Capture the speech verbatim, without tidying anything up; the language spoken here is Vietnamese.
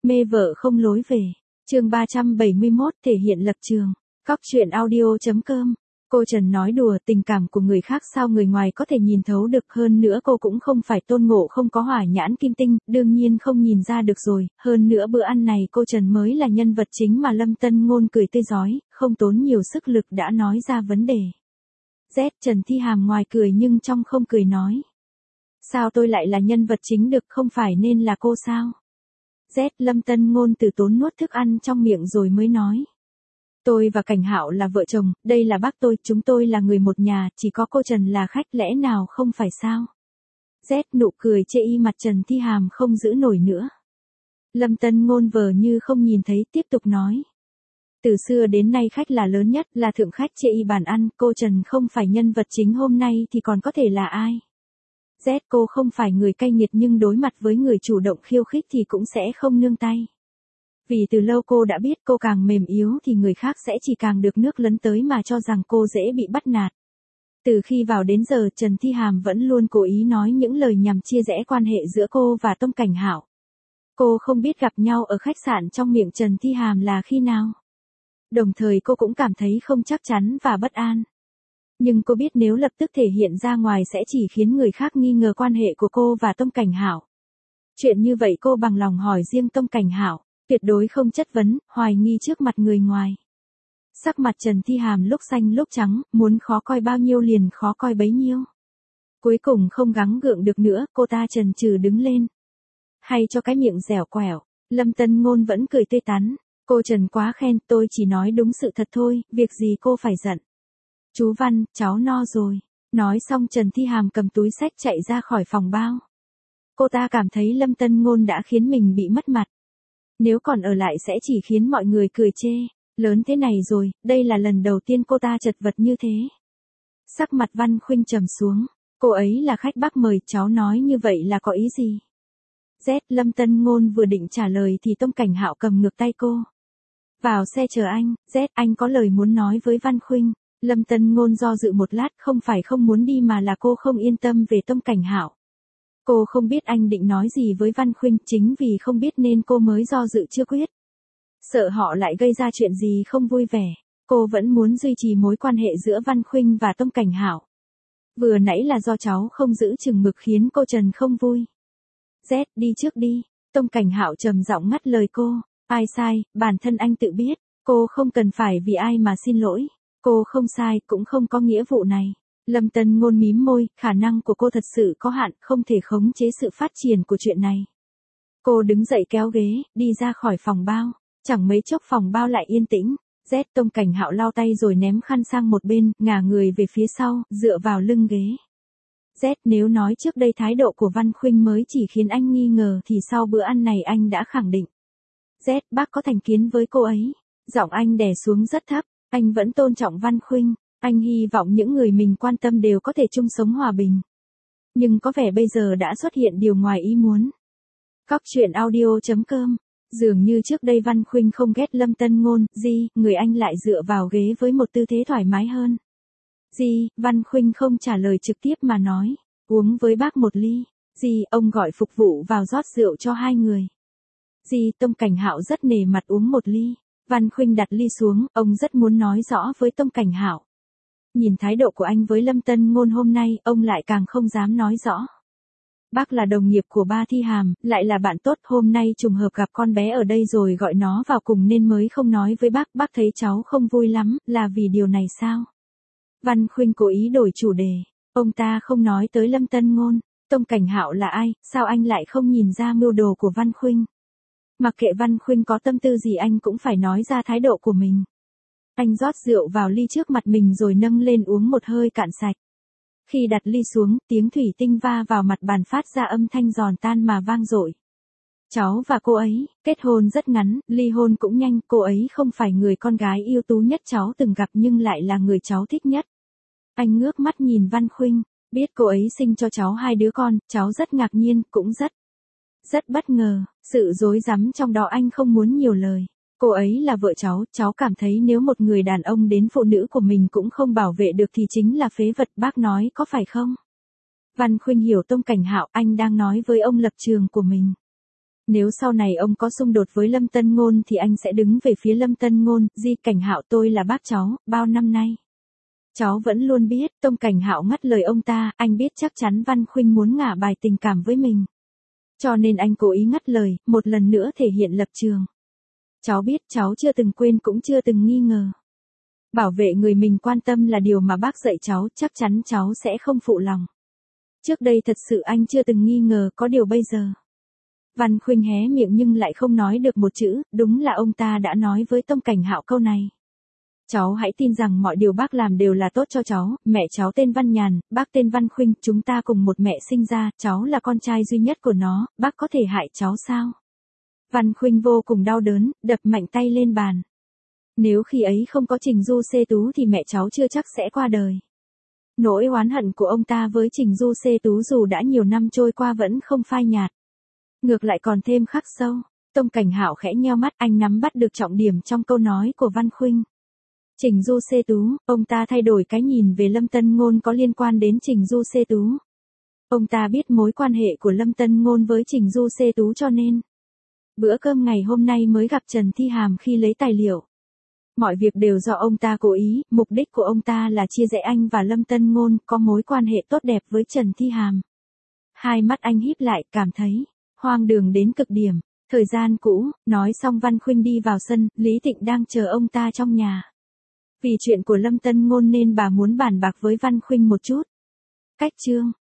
Mê vợ không lối về. Chương ba trăm bảy mươi mốt thể hiện lập trường. Cóc truyện audio chấm com. Cô Trần nói đùa, tình cảm của người khác sao người ngoài có thể nhìn thấu được, hơn nữa cô cũng không phải Tôn Ngộ không có hỏa nhãn kim tinh, đương nhiên không nhìn ra được rồi, hơn nữa bữa ăn này cô Trần mới là nhân vật chính mà Lâm Tân Ngôn cười tươi rói, không tốn nhiều sức lực đã nói ra vấn đề. Z Trần Thi Hàm ngoài cười nhưng trong không cười nói. Sao tôi lại là nhân vật chính được, không phải nên là cô sao? Z Lâm Tân Ngôn từ tốn nuốt thức ăn trong miệng rồi mới nói. Tôi và Cảnh Hạo là vợ chồng, đây là bác tôi, chúng tôi là người một nhà, chỉ có cô Trần là khách, lẽ nào không phải sao? Z nụ cười chê y mặt Trần Thi Hàm không giữ nổi nữa. Lâm Tân Ngôn vờ như không nhìn thấy, tiếp tục nói. Từ xưa đến nay khách là lớn nhất, là thượng khách chê y bàn ăn, cô Trần không phải nhân vật chính hôm nay thì còn có thể là ai? Z cô không phải người cay nghiệt nhưng đối mặt với người chủ động khiêu khích thì cũng sẽ không nương tay. Vì từ lâu cô đã biết cô càng mềm yếu thì người khác sẽ chỉ càng được nước lấn tới mà cho rằng cô dễ bị bắt nạt. Từ khi vào đến giờ Trần Thi Hàm vẫn luôn cố ý nói những lời nhằm chia rẽ quan hệ giữa cô và Tông Cảnh Hạo. Cô không biết gặp nhau ở khách sạn trong miệng Trần Thi Hàm là khi nào. Đồng thời cô cũng cảm thấy không chắc chắn và bất an. Nhưng cô biết nếu lập tức thể hiện ra ngoài sẽ chỉ khiến người khác nghi ngờ quan hệ của cô và Tông Cảnh Hạo. Chuyện như vậy cô bằng lòng hỏi riêng Tông Cảnh Hạo, tuyệt đối không chất vấn, hoài nghi trước mặt người ngoài. Sắc mặt Trần Thi Hàm lúc xanh lúc trắng, muốn khó coi bao nhiêu liền khó coi bấy nhiêu. Cuối cùng không gắng gượng được nữa, cô ta chần chừ đứng lên. Hay cho cái miệng dẻo quẹo, Lâm Tân Ngôn vẫn cười tươi tắn. Cô Trần quá khen, tôi chỉ nói đúng sự thật thôi, việc gì cô phải giận. Chú Văn, cháu no rồi. Nói xong Trần Thi Hàm cầm túi xách chạy ra khỏi phòng bao. Cô ta cảm thấy Lâm Tân Ngôn đã khiến mình bị mất mặt. Nếu còn ở lại sẽ chỉ khiến mọi người cười chê. Lớn thế này rồi, đây là lần đầu tiên cô ta chật vật như thế. Sắc mặt Văn Khuynh trầm xuống. Cô ấy là khách bác mời, cháu nói như vậy là có ý gì? Z Lâm Tân Ngôn vừa định trả lời thì Tông Cảnh Hạo cầm ngược tay cô. Vào xe chờ anh, Z anh có lời muốn nói với Văn Khuynh. Lâm Tân Ngôn do dự một lát, không phải không muốn đi mà là cô không yên tâm về Tông Cảnh Hạo. Cô không biết anh định nói gì với Văn Khuynh, chính vì không biết nên cô mới do dự chưa quyết. Sợ họ lại gây ra chuyện gì không vui vẻ, cô vẫn muốn duy trì mối quan hệ giữa Văn Khuynh và Tông Cảnh Hạo. Vừa nãy là do cháu không giữ chừng mực khiến cô Trần không vui. Z đi trước đi, Tông Cảnh Hạo trầm giọng ngắt lời cô. Ai sai, bản thân anh tự biết, cô không cần phải vì ai mà xin lỗi. Cô không sai, cũng không có nghĩa vụ này. Lâm Tân Ngôn mím môi, khả năng của cô thật sự có hạn, không thể khống chế sự phát triển của chuyện này. Cô đứng dậy kéo ghế, đi ra khỏi phòng bao. Chẳng mấy chốc phòng bao lại yên tĩnh. Z Tông Cảnh Hạo lau tay rồi ném khăn sang một bên, ngả người về phía sau, dựa vào lưng ghế. Z nếu nói trước đây thái độ của Văn Khuynh mới chỉ khiến anh nghi ngờ thì sau bữa ăn này anh đã khẳng định. Z bác có thành kiến với cô ấy. Giọng anh đè xuống rất thấp. Anh vẫn tôn trọng Văn Khuynh, anh hy vọng những người mình quan tâm đều có thể chung sống hòa bình. Nhưng có vẻ bây giờ đã xuất hiện điều ngoài ý muốn. Cóc truyện audio chấm com. Dường như trước đây Văn Khuynh không ghét Lâm Tân Ngôn, gì, người anh lại dựa vào ghế với một tư thế thoải mái hơn. Gì, Văn Khuynh không trả lời trực tiếp mà nói, uống với bác một ly. Gì, ông gọi phục vụ vào rót rượu cho hai người. Gì, Tông Cảnh Hạo rất nể mặt uống một ly. Văn Khuynh đặt ly xuống, ông rất muốn nói rõ với Tông Cảnh Hạo. Nhìn thái độ của anh với Lâm Tân Ngôn hôm nay, ông lại càng không dám nói rõ. Bác là đồng nghiệp của ba Thi Hàm, lại là bạn tốt, hôm nay trùng hợp gặp con bé ở đây rồi gọi nó vào cùng nên mới không nói với bác, bác thấy cháu không vui lắm, là vì điều này sao? Văn Khuynh cố ý đổi chủ đề, ông ta không nói tới Lâm Tân Ngôn, Tông Cảnh Hạo là ai, sao anh lại không nhìn ra mưu đồ của Văn Khuynh? Mặc kệ Văn Khuynh có tâm tư gì anh cũng phải nói ra thái độ của mình. Anh rót rượu vào ly trước mặt mình rồi nâng lên uống một hơi cạn sạch. Khi đặt ly xuống, tiếng thủy tinh va vào mặt bàn phát ra âm thanh giòn tan mà vang dội. Cháu và cô ấy, kết hôn rất ngắn, ly hôn cũng nhanh, cô ấy không phải người con gái ưu tú nhất cháu từng gặp nhưng lại là người cháu thích nhất. Anh ngước mắt nhìn Văn Khuynh, biết cô ấy sinh cho cháu hai đứa con, cháu rất ngạc nhiên, cũng rất, rất bất ngờ, sự rối rắm trong đó anh không muốn nhiều lời. Cô ấy là vợ cháu, cháu cảm thấy nếu một người đàn ông đến phụ nữ của mình cũng không bảo vệ được thì chính là phế vật, bác nói có phải không? Văn Khuynh hiểu Tông Cảnh Hạo, anh đang nói với ông lập trường của mình. Nếu sau này ông có xung đột với Lâm Tân Ngôn thì anh sẽ đứng về phía Lâm Tân Ngôn, Di Cảnh Hạo tôi là bác cháu, bao năm nay. Cháu vẫn luôn biết, Tông Cảnh Hạo ngắt lời ông ta, anh biết chắc chắn Văn Khuynh muốn ngả bài tình cảm với mình. Cho nên anh cố ý ngắt lời, một lần nữa thể hiện lập trường. Cháu biết cháu chưa từng quên cũng chưa từng nghi ngờ. Bảo vệ người mình quan tâm là điều mà bác dạy cháu, chắc chắn cháu sẽ không phụ lòng. Trước đây thật sự anh chưa từng nghi ngờ, có điều bây giờ. Văn Khuynh hé miệng nhưng lại không nói được một chữ, đúng là ông ta đã nói với Tông Cảnh Hạo câu này. Cháu hãy tin rằng mọi điều bác làm đều là tốt cho cháu, mẹ cháu tên Văn Nhàn, bác tên Văn Khuynh, chúng ta cùng một mẹ sinh ra, cháu là con trai duy nhất của nó, bác có thể hại cháu sao? Văn Khuynh vô cùng đau đớn, đập mạnh tay lên bàn. Nếu khi ấy không có Trình Du Xê Tú thì mẹ cháu chưa chắc sẽ qua đời. Nỗi oán hận của ông ta với Trình Du Xê Tú dù đã nhiều năm trôi qua vẫn không phai nhạt. Ngược lại còn thêm khắc sâu. Tông Cảnh Hạo khẽ nheo mắt, anh nắm bắt được trọng điểm trong câu nói của Văn Khuynh. Trình Du Xê Tú, ông ta thay đổi cái nhìn về Lâm Tân Ngôn có liên quan đến Trình Du Xê Tú. Ông ta biết mối quan hệ của Lâm Tân Ngôn với Trình Du Xê Tú cho nên bữa cơm ngày hôm nay mới gặp Trần Thi Hàm khi lấy tài liệu. Mọi việc đều do ông ta cố ý, mục đích của ông ta là chia rẽ anh và Lâm Tân Ngôn có mối quan hệ tốt đẹp với Trần Thi Hàm. Hai mắt anh híp lại, cảm thấy hoang đường đến cực điểm. Thời gian cũ, nói xong Văn Khuynh đi vào sân, Lý Tịnh đang chờ ông ta trong nhà. Vì chuyện của Lâm Tân Ngôn nên bà muốn bàn bạc với Văn Khuynh một chút. Cách chương